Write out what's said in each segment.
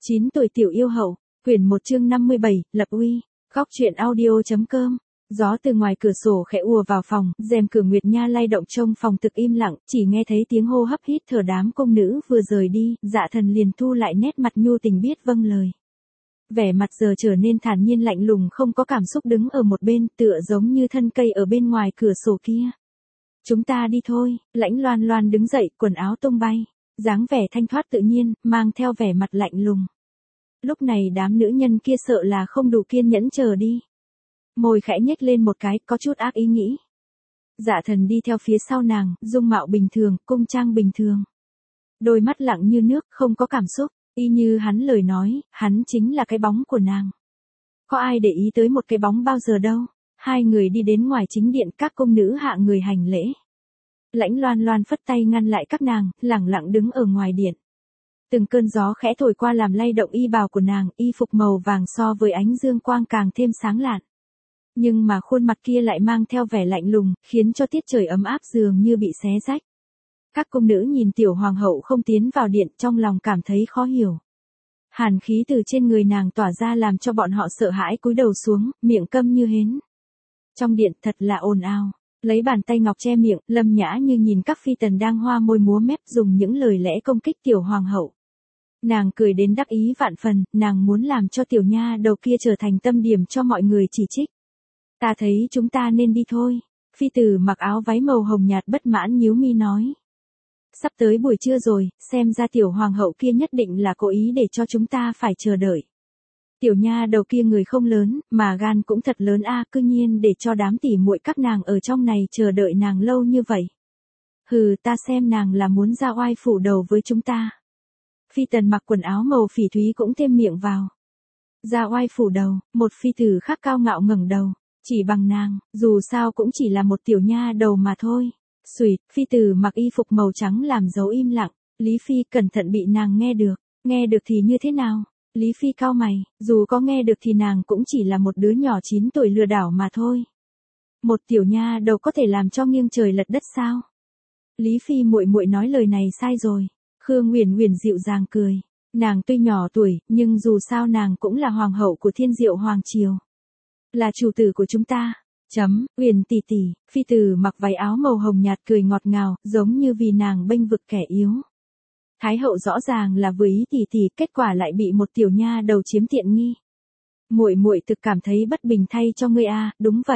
9 tuổi tiểu yêu hậu, quyển 1 chương 57, lập uy, góc truyện audio.com. Gió từ ngoài cửa sổ khẽ ùa vào phòng, rèm cửa Nguyệt Nha lay động trong phòng thực im lặng, chỉ nghe thấy tiếng hô hấp hít thở đám công nữ vừa rời đi, Dạ Thần liền thu lại nét mặt nhu tình biết vâng lời. Vẻ mặt giờ trở nên thản nhiên lạnh lùng, không có cảm xúc, đứng ở một bên, tựa giống như thân cây ở bên ngoài cửa sổ kia. Chúng ta đi thôi. Lãnh Loan Loan đứng dậy, quần áo tung bay, dáng vẻ thanh thoát tự nhiên, mang theo vẻ mặt lạnh lùng. Lúc này đám nữ nhân kia sợ là không đủ kiên nhẫn chờ đi. Môi khẽ nhếch lên một cái, có chút ác ý nghĩ. Dạ Thần đi theo phía sau nàng, dung mạo bình thường, cung trang bình thường. Đôi mắt lặng như nước, không có cảm xúc, y như hắn lời nói, hắn chính là cái bóng của nàng. Có ai để ý tới một cái bóng bao giờ đâu. Hai người đi đến ngoài chính điện, các công nữ hạ người hành lễ. Lãnh Loan Loan phất tay ngăn lại các nàng, lẳng lặng đứng ở ngoài điện. Từng cơn gió khẽ thổi qua làm lay động y bào của nàng, y phục màu vàng so với ánh dương quang càng thêm sáng lạn. Nhưng mà khuôn mặt kia lại mang theo vẻ lạnh lùng, khiến cho tiết trời ấm áp dường như bị xé rách. Các công nữ nhìn tiểu hoàng hậu không tiến vào điện, trong lòng cảm thấy khó hiểu. Hàn khí từ trên người nàng tỏa ra làm cho bọn họ sợ hãi cúi đầu xuống, miệng câm như hến. Trong điện thật là ồn ào. Lấy bàn tay ngọc che miệng, Lâm Nhã Như nhìn các phi tần đang hoa môi múa mép dùng những lời lẽ công kích tiểu hoàng hậu. Nàng cười đến đắc ý vạn phần, nàng muốn làm cho tiểu nha đầu kia trở thành tâm điểm cho mọi người chỉ trích. Ta thấy chúng ta nên đi thôi. Phi tử mặc áo váy màu hồng nhạt bất mãn nhíu mi nói. Sắp tới buổi trưa rồi, xem ra tiểu hoàng hậu kia nhất định là cố ý để cho chúng ta phải chờ đợi. Tiểu nha đầu kia người không lớn, mà gan cũng thật lớn a, cư nhiên để cho đám tỉ muội các nàng ở trong này chờ đợi nàng lâu như vậy. Hừ, ta xem nàng là muốn ra oai phủ đầu với chúng ta. Phi tần mặc quần áo màu phỉ thúy cũng thêm miệng vào. Ra oai phủ đầu, một phi tử khác cao ngạo ngẩng đầu, chỉ bằng nàng, dù sao cũng chỉ là một tiểu nha đầu mà thôi. Xuỵt, phi tử mặc y phục màu trắng làm dấu im lặng, Lý Phi cẩn thận bị nàng nghe được thì như thế nào? Lý Phi cau mày, dù có nghe được thì nàng cũng chỉ là một đứa nhỏ 9 tuổi lừa đảo mà thôi. Một tiểu nha đầu có thể làm cho nghiêng trời lật đất sao? Lý Phi muội muội nói lời này sai rồi. Khương Uyển Uyển dịu dàng cười, nàng tuy nhỏ tuổi, nhưng dù sao nàng cũng là hoàng hậu của Thiên Diệu hoàng triều, là chủ tử của chúng ta. Uyển tỷ tỷ, phi tử mặc váy áo màu hồng nhạt cười ngọt ngào, giống như vì nàng bênh vực kẻ yếu. Thái hậu rõ ràng là vừa ý tỷ tỷ, kết quả lại bị một tiểu nha đầu chiếm tiện nghi. Muội muội thực cảm thấy bất bình thay cho ngươi a. Đúng vậy.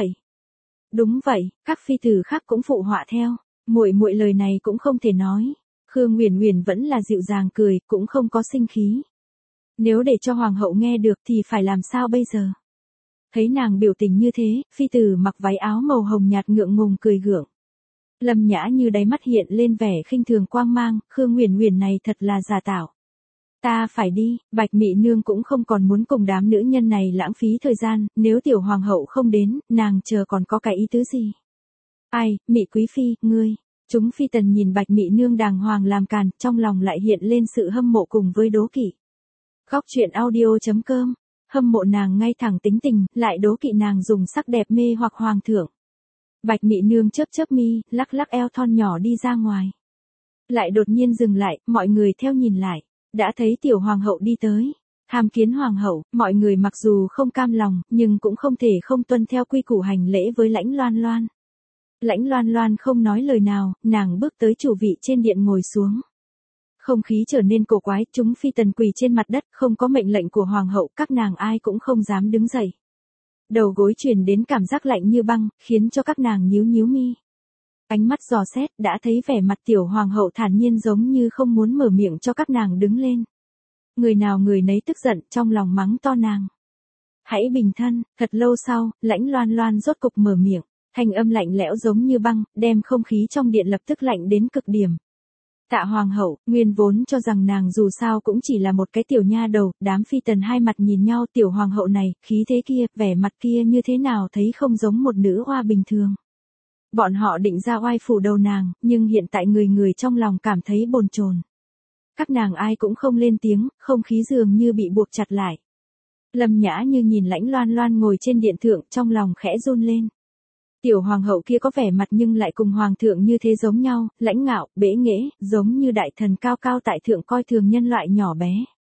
Đúng vậy, các phi tử khác cũng phụ họa theo. Muội muội lời này cũng không thể nói. Khương Uyển Uyển vẫn là dịu dàng cười, cũng không có sinh khí. Nếu để cho hoàng hậu nghe được thì phải làm sao bây giờ? Thấy nàng biểu tình như thế, phi tử mặc váy áo màu hồng nhạt ngượng ngùng cười gượng. Lâm Nhã Như đáy mắt hiện lên vẻ khinh thường quang mang, Khương Uyển Uyển này thật là giả tạo. Ta phải đi, Bạch Mị Nương cũng không còn muốn cùng đám nữ nhân này lãng phí thời gian, nếu tiểu hoàng hậu không đến, nàng chờ còn có cái ý tứ gì? Ai, Mị quý phi, ngươi. Chúng phi tần nhìn Bạch Mị Nương đàng hoàng làm càn, trong lòng lại hiện lên sự hâm mộ cùng với đố kỵ. Góc truyện audio.com, hâm mộ nàng ngay thẳng tính tình, lại đố kỵ nàng dùng sắc đẹp mê hoặc hoàng thượng. Bạch Mị Nương chớp chớp mi, lắc lắc eo thon nhỏ đi ra ngoài. Lại đột nhiên dừng lại, mọi người theo nhìn lại, đã thấy tiểu hoàng hậu đi tới. Tham kiến hoàng hậu, mọi người mặc dù không cam lòng, nhưng cũng không thể không tuân theo quy củ hành lễ với Lãnh Loan Loan. Lãnh Loan Loan không nói lời nào, nàng bước tới chủ vị trên điện ngồi xuống. Không khí trở nên cổ quái, chúng phi tần quỳ trên mặt đất, không có mệnh lệnh của hoàng hậu, các nàng ai cũng không dám đứng dậy. Đầu gối truyền đến cảm giác lạnh như băng, khiến cho các nàng nhíu nhíu mi. Ánh mắt dò xét, đã thấy vẻ mặt tiểu hoàng hậu thản nhiên giống như không muốn mở miệng cho các nàng đứng lên. Người nào người nấy tức giận, trong lòng mắng to nàng. Hãy bình thân. Thật lâu sau, Lãnh Loan Loan rốt cục mở miệng, thanh âm lạnh lẽo giống như băng, đem không khí trong điện lập tức lạnh đến cực điểm. Tạ hoàng hậu, nguyên vốn cho rằng nàng dù sao cũng chỉ là một cái tiểu nha đầu, đám phi tần hai mặt nhìn nhau, tiểu hoàng hậu này, khí thế kia, vẻ mặt kia như thế nào thấy không giống một nữ oa bình thường. Bọn họ định ra oai phủ đầu nàng, nhưng hiện tại người người trong lòng cảm thấy bồn chồn. Các nàng ai cũng không lên tiếng, không khí dường như bị buộc chặt lại. Lâm Nhã Như nhìn Lãnh Loan Loan ngồi trên điện thượng, trong lòng khẽ run lên. Tiểu hoàng hậu kia có vẻ mặt nhưng lại cùng hoàng thượng như thế giống nhau, lãnh ngạo, bẽ nghễ, giống như đại thần cao cao tại thượng coi thường nhân loại nhỏ bé.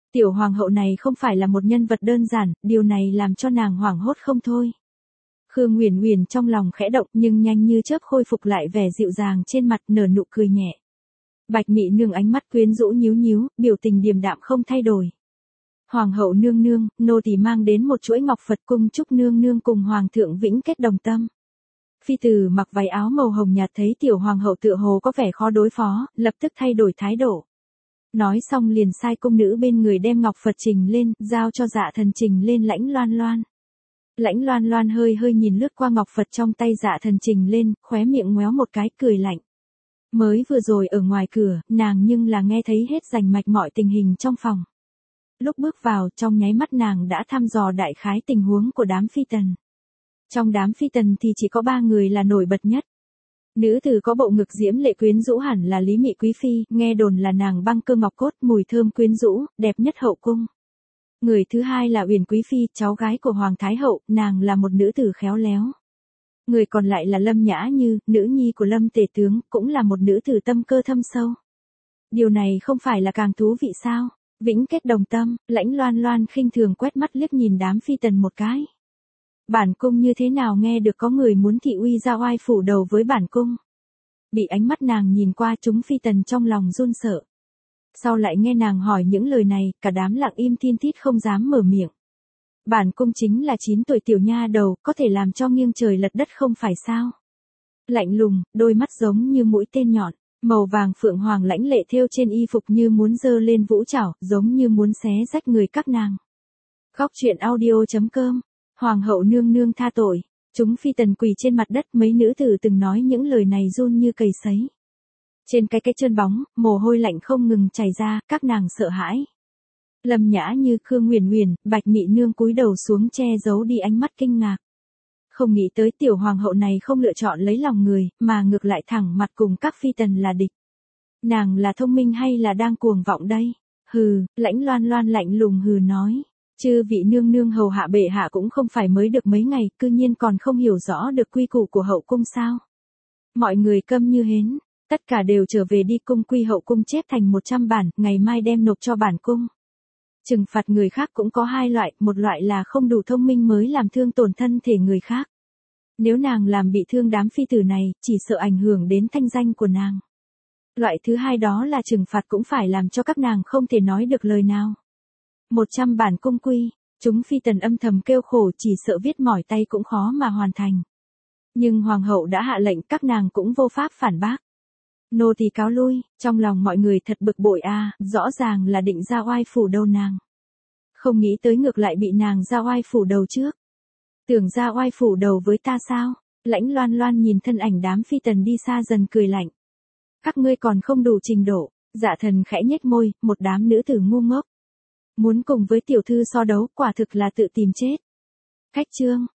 Tiểu hoàng hậu này không phải là một nhân vật đơn giản, điều này làm cho nàng hoảng hốt không thôi. Khương Uyển Uyển trong lòng khẽ động nhưng nhanh như chớp khôi phục lại vẻ dịu dàng trên mặt, nở nụ cười nhẹ. Bạch Mị Nương ánh mắt quyến rũ nhíu nhíu, biểu tình điềm đạm không thay đổi. Hoàng hậu nương nương, nô tỳ mang đến một chuỗi ngọc Phật cung chúc nương nương cùng hoàng thượng vĩnh kết đồng tâm. Phi tử mặc váy áo màu hồng nhạt thấy tiểu hoàng hậu tựa hồ có vẻ khó đối phó, lập tức thay đổi thái độ. Nói xong liền sai cung nữ bên người đem ngọc Phật trình lên, giao cho Dạ Thần trình lên Lãnh Loan Loan. Lãnh Loan Loan hơi hơi nhìn lướt qua ngọc Phật trong tay Dạ Thần trình lên, khóe miệng ngoéo một cái, cười lạnh. Mới vừa rồi ở ngoài cửa, nàng nhưng là nghe thấy hết rành mạch mọi tình hình trong phòng. Lúc bước vào, trong nháy mắt nàng đã thăm dò đại khái tình huống của đám phi tần. Trong đám phi tần thì chỉ có 3 người là nổi bật nhất. Nữ tử có bộ ngực diễm lệ quyến rũ hẳn là Lý Mị Quý Phi, nghe đồn là nàng băng cơ ngọc cốt, mùi thơm quyến rũ, đẹp nhất hậu cung. Người thứ hai là Uyển Quý Phi, cháu gái của Hoàng Thái Hậu, nàng là một nữ tử khéo léo. Người còn lại là Lâm Nhã Như, nữ nhi của Lâm Tể Tướng, cũng là một nữ tử tâm cơ thâm sâu. Điều này không phải là càng thú vị sao? Vĩnh kết đồng tâm, Lãnh Loan Loan khinh thường quét mắt liếc nhìn đám phi tần một cái. Bản cung như thế nào nghe được có người muốn thị uy ra oai phủ đầu với bản cung. Bị ánh mắt nàng nhìn qua, chúng phi tần trong lòng run sợ. Sau lại nghe nàng hỏi những lời này, cả đám lặng im thiên thít không dám mở miệng. Bản cung chính là 9 tuổi tiểu nha đầu, có thể làm cho nghiêng trời lật đất không phải sao. Lạnh lùng, đôi mắt giống như mũi tên nhọn, màu vàng phượng hoàng lãnh lệ thêu trên y phục như muốn giơ lên vũ trảo, giống như muốn xé rách người các nàng. Khóc chuyện audio.com, Hoàng hậu nương nương tha tội. Chúng phi tần quỳ trên mặt đất, mấy nữ tử từng nói những lời này run như cầy sấy. Trên cái chân bóng, mồ hôi lạnh không ngừng chảy ra, các nàng sợ hãi. Lâm Nhã Như, Khương Uyển Uyển, Bạch Mị Nương cúi đầu xuống che giấu đi ánh mắt kinh ngạc. Không nghĩ tới tiểu hoàng hậu này không lựa chọn lấy lòng người, mà ngược lại thẳng mặt cùng các phi tần là địch. Nàng là thông minh hay là đang cuồng vọng đây? Hừ, Lãnh Loan Loan lạnh lùng hừ nói. Chư vị nương nương hầu hạ bệ hạ cũng không phải mới được mấy ngày, cư nhiên còn không hiểu rõ được quy củ của hậu cung sao? Mọi người câm như hến, tất cả đều trở về đi, cung quy hậu cung chép thành 100 bản, ngày mai đem nộp cho bản cung. Trừng phạt người khác cũng có 2 loại, một loại là không đủ thông minh mới làm thương tổn thân thể người khác. Nếu nàng làm bị thương đám phi tử này, chỉ sợ ảnh hưởng đến thanh danh của nàng. Loại thứ hai đó là trừng phạt cũng phải làm cho các nàng không thể nói được lời nào. 100 bản cung quy, chúng phi tần âm thầm kêu khổ, chỉ sợ viết mỏi tay cũng khó mà hoàn thành. Nhưng hoàng hậu đã hạ lệnh, các nàng cũng vô pháp phản bác. Nô tỳ cáo lui, trong lòng mọi người thật bực bội a, rõ ràng là định ra oai phủ đầu nàng. Không nghĩ tới ngược lại bị nàng ra oai phủ đầu trước. Tưởng ra oai phủ đầu với ta sao? Lãnh Loan Loan nhìn thân ảnh đám phi tần đi xa dần cười lạnh. Các ngươi còn không đủ trình độ. Dạ Thần khẽ nhếch môi, một đám nữ tử ngu ngốc. Muốn cùng với tiểu thư so đấu, quả thực là tự tìm chết. Khách chương.